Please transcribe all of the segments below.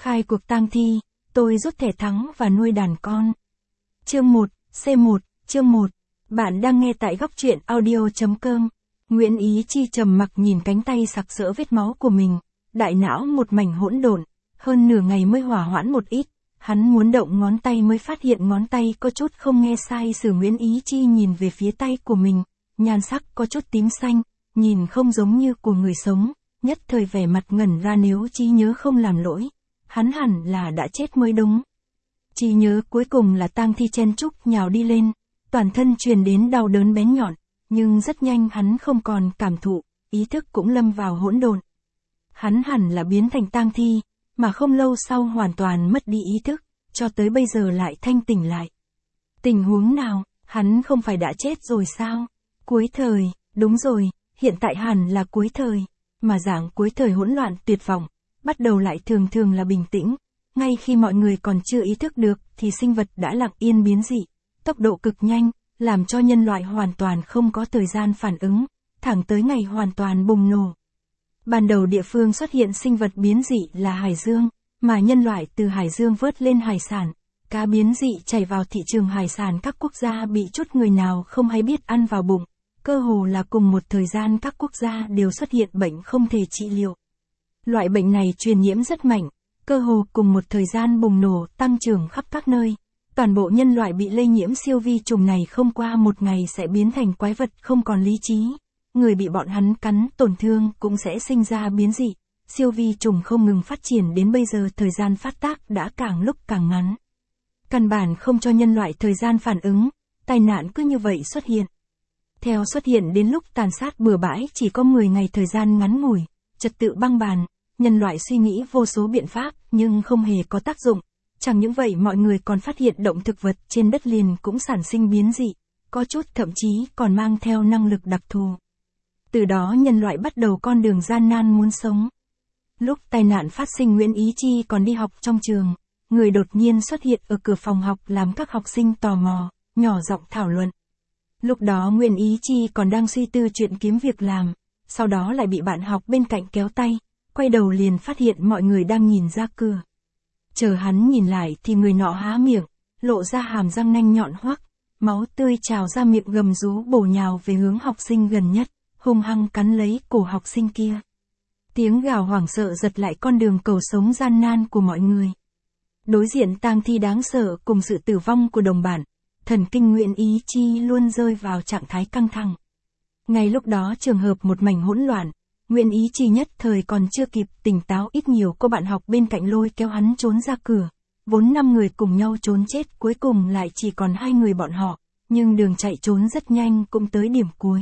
Khai cuộc tang thi, tôi rút thẻ thắng và nuôi đàn con. Chương 1, C1, chương 1. Bạn đang nghe tại góc truyện audio.com. Nguyễn Ý Chi trầm mặc nhìn cánh tay sặc sỡ vết máu của mình, đại não một mảnh hỗn độn, hơn nửa ngày mới hòa hoãn một ít. Hắn muốn động ngón tay mới phát hiện ngón tay có chút không nghe sai sử. Nguyễn Ý Chi nhìn về phía tay của mình, nhan sắc có chút tím xanh, nhìn không giống như của người sống, nhất thời vẻ mặt ngẩn ra. Nếu trí nhớ không làm lỗi, hắn hẳn là đã chết mới đúng. Trí nhớ cuối cùng là tang thi chen chúc nhào đi lên, toàn thân truyền đến đau đớn bén nhọn, nhưng rất nhanh hắn không còn cảm thụ, ý thức cũng lâm vào hỗn độn. Hắn hẳn là biến thành tang thi, mà không lâu sau hoàn toàn mất đi ý thức, cho tới bây giờ lại thanh tỉnh lại. Tình huống nào, hắn không phải đã chết rồi sao? Cuối thời, đúng rồi, hiện tại hẳn là cuối thời, mà dạng cuối thời hỗn loạn tuyệt vọng, bắt đầu lại thường thường là bình tĩnh, ngay khi mọi người còn chưa ý thức được thì sinh vật đã lặng yên biến dị, tốc độ cực nhanh, làm cho nhân loại hoàn toàn không có thời gian phản ứng, thẳng tới ngày hoàn toàn bùng nổ. Ban đầu địa phương xuất hiện sinh vật biến dị là hải dương, mà nhân loại từ hải dương vớt lên hải sản, cá biến dị chảy vào thị trường hải sản các quốc gia bị chút người nào không hay biết ăn vào bụng, cơ hồ là cùng một thời gian các quốc gia đều xuất hiện bệnh không thể trị liệu. Loại bệnh này truyền nhiễm rất mạnh, cơ hồ cùng một thời gian bùng nổ tăng trưởng khắp các nơi. Toàn bộ nhân loại bị lây nhiễm siêu vi trùng này không qua một ngày sẽ biến thành quái vật không còn lý trí. Người bị bọn hắn cắn tổn thương cũng sẽ sinh ra biến dị. Siêu vi trùng không ngừng phát triển đến bây giờ thời gian phát tác đã càng lúc càng ngắn. Căn bản không cho nhân loại thời gian phản ứng, tai nạn cứ như vậy xuất hiện. Theo xuất hiện đến lúc tàn sát bừa bãi chỉ có 10 ngày thời gian ngắn ngủi, trật tự băng bàn, nhân loại suy nghĩ vô số biện pháp nhưng không hề có tác dụng. Chẳng những vậy mọi người còn phát hiện động thực vật trên đất liền cũng sản sinh biến dị, có chút thậm chí còn mang theo năng lực đặc thù. Từ đó nhân loại bắt đầu con đường gian nan muốn sống. Lúc tai nạn phát sinh Nguyễn Ý Chi còn đi học trong trường, người đột nhiên xuất hiện ở cửa phòng học làm các học sinh tò mò, nhỏ giọng thảo luận. Lúc đó Nguyễn Ý Chi còn đang suy tư chuyện kiếm việc làm, sau đó lại bị bạn học bên cạnh kéo tay, quay đầu liền phát hiện mọi người đang nhìn ra cửa. Chờ hắn nhìn lại thì người nọ há miệng, lộ ra hàm răng nanh nhọn hoắc, máu tươi trào ra miệng gầm rú bổ nhào về hướng học sinh gần nhất, hung hăng cắn lấy cổ học sinh kia. Tiếng gào hoảng sợ giật lại con đường cầu sống gian nan của mọi người. Đối diện tang thi đáng sợ cùng sự tử vong của đồng bạn, thần kinh Nguyễn Ý Chi luôn rơi vào trạng thái căng thẳng. Ngay lúc đó trường hợp một mảnh hỗn loạn, Nguyễn Ý Chi nhất thời còn chưa kịp tỉnh táo, ít nhiều cô bạn học bên cạnh lôi kéo hắn trốn ra cửa. Vốn 5 người cùng nhau trốn chết, cuối cùng lại chỉ còn 2 người bọn họ, nhưng đường chạy trốn rất nhanh cũng tới điểm cuối.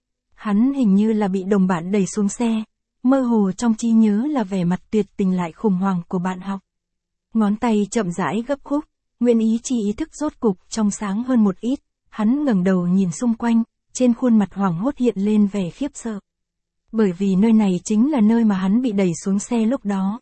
Hắn hình như là bị đồng bạn đẩy xuống xe, mơ hồ trong trí nhớ là vẻ mặt tuyệt tình lại khủng hoảng của bạn học. Ngón tay chậm rãi gấp khúc, Nguyễn Ý Chi ý thức rốt cục trong sáng hơn một ít, hắn ngẩng đầu nhìn xung quanh, trên khuôn mặt hoảng hốt hiện lên vẻ khiếp sợ. Bởi vì nơi này chính là nơi mà hắn bị đẩy xuống xe lúc đó.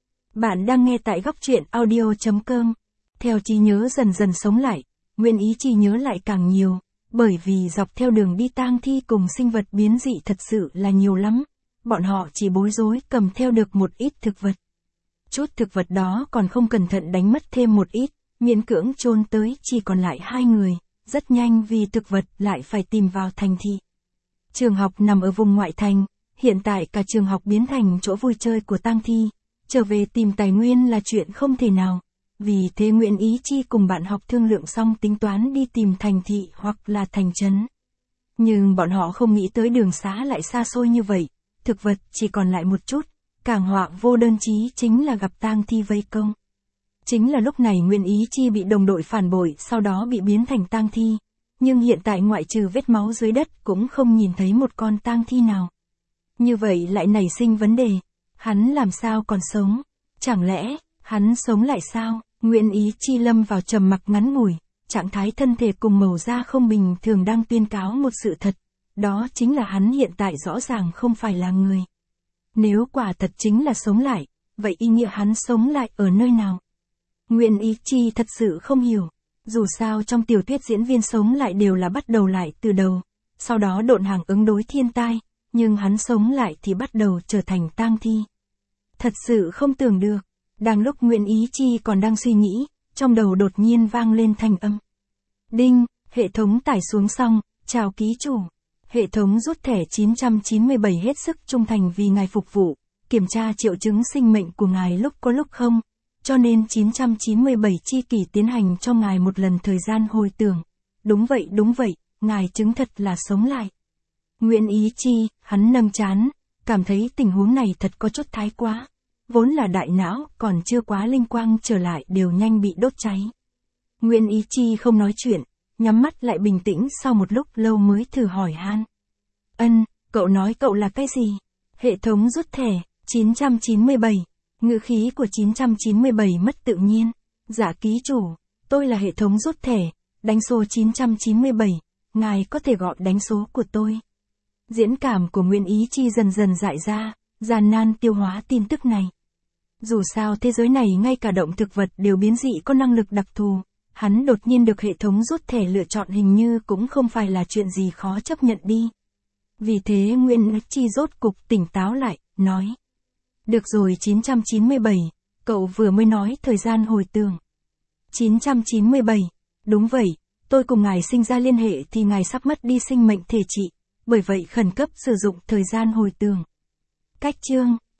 Bạn đang nghe tại góc truyện audio.com. Theo trí nhớ dần dần sống lại, Nguyễn Ý Chi nhớ lại càng nhiều, bởi vì dọc theo đường đi tang thi cùng sinh vật biến dị thật sự là nhiều lắm. Bọn họ chỉ bối rối cầm theo được một ít thực vật. Chút thực vật đó còn không cẩn thận đánh mất thêm một ít, miễn cưỡng chôn tới chỉ còn lại 2 người, rất nhanh vì thực vật lại phải tìm vào thành thị. Trường học nằm ở vùng ngoại thành, hiện tại cả trường học biến thành chỗ vui chơi của tang thi, trở về tìm tài nguyên là chuyện không thể nào. Vì thế Nguyễn Ý Chi cùng bạn học thương lượng xong tính toán đi tìm thành thị hoặc là thành trấn. Nhưng bọn họ không nghĩ tới đường xá lại xa xôi như vậy, thực vật chỉ còn lại một chút, càng họa vô đơn chí chính là gặp tang thi vây công. Chính là lúc này Nguyễn Ý Chi bị đồng đội phản bội, sau đó bị biến thành tang thi, nhưng hiện tại ngoại trừ vết máu dưới đất cũng không nhìn thấy một con tang thi nào. Như vậy lại nảy sinh vấn đề, hắn làm sao còn sống? Chẳng lẽ, hắn sống lại sao? Nguyễn Ý Chi lâm vào trầm mặc ngắn ngủi, trạng thái thân thể cùng màu da không bình thường đang tuyên cáo một sự thật, đó chính là hắn hiện tại rõ ràng không phải là người. Nếu quả thật chính là sống lại, vậy ý nghĩa hắn sống lại ở nơi nào? Nguyễn Ý Chi thật sự không hiểu, dù sao trong tiểu thuyết diễn viên sống lại đều là bắt đầu lại từ đầu, sau đó độn hàng ứng đối thiên tai, nhưng hắn sống lại thì bắt đầu trở thành tang thi. Thật sự không tưởng được, Đang lúc Nguyễn Ý Chi còn đang suy nghĩ, trong đầu đột nhiên vang lên thanh âm. Đinh, hệ thống tải xuống xong, chào ký chủ. Hệ thống rút thẻ 997 hết sức trung thành vì ngài phục vụ, kiểm tra triệu chứng sinh mệnh của ngài lúc có lúc không, cho nên 997 chi kỷ tiến hành cho ngài một lần thời gian hồi tưởng. Đúng vậy, ngài chứng thật là sống lại. Nguyễn Ý Chi, hắn nâng trán, cảm thấy tình huống này thật có chút thái quá. Vốn là đại não, còn chưa quá linh quang trở lại đều nhanh bị đốt cháy. Nguyễn Ý Chi không nói chuyện, nhắm mắt lại bình tĩnh sau một lúc lâu mới thử hỏi han. Cậu nói cậu là cái gì? Hệ thống rút thẻ, 997. Ngữ khí của 997 mất tự nhiên. Dạ ký chủ, tôi là hệ thống rút thẻ, đánh số 997, ngài có thể gọi đánh số của tôi. Diễn cảm của Nguyễn Ý Chi dần dần dại ra, gian nan tiêu hóa tin tức này. Dù sao thế giới này ngay cả động thực vật đều biến dị có năng lực đặc thù, hắn đột nhiên được hệ thống rút thẻ lựa chọn hình như cũng không phải là chuyện gì khó chấp nhận đi. Vì thế Nguyễn Ý Chi rốt cục tỉnh táo lại, nói. Được rồi 997, cậu vừa mới nói thời gian hồi tưởng. 997, đúng vậy, tôi cùng ngài sinh ra liên hệ thì ngài sắp mất đi sinh mệnh thể trị, bởi vậy khẩn cấp sử dụng thời gian hồi tưởng. Cách chương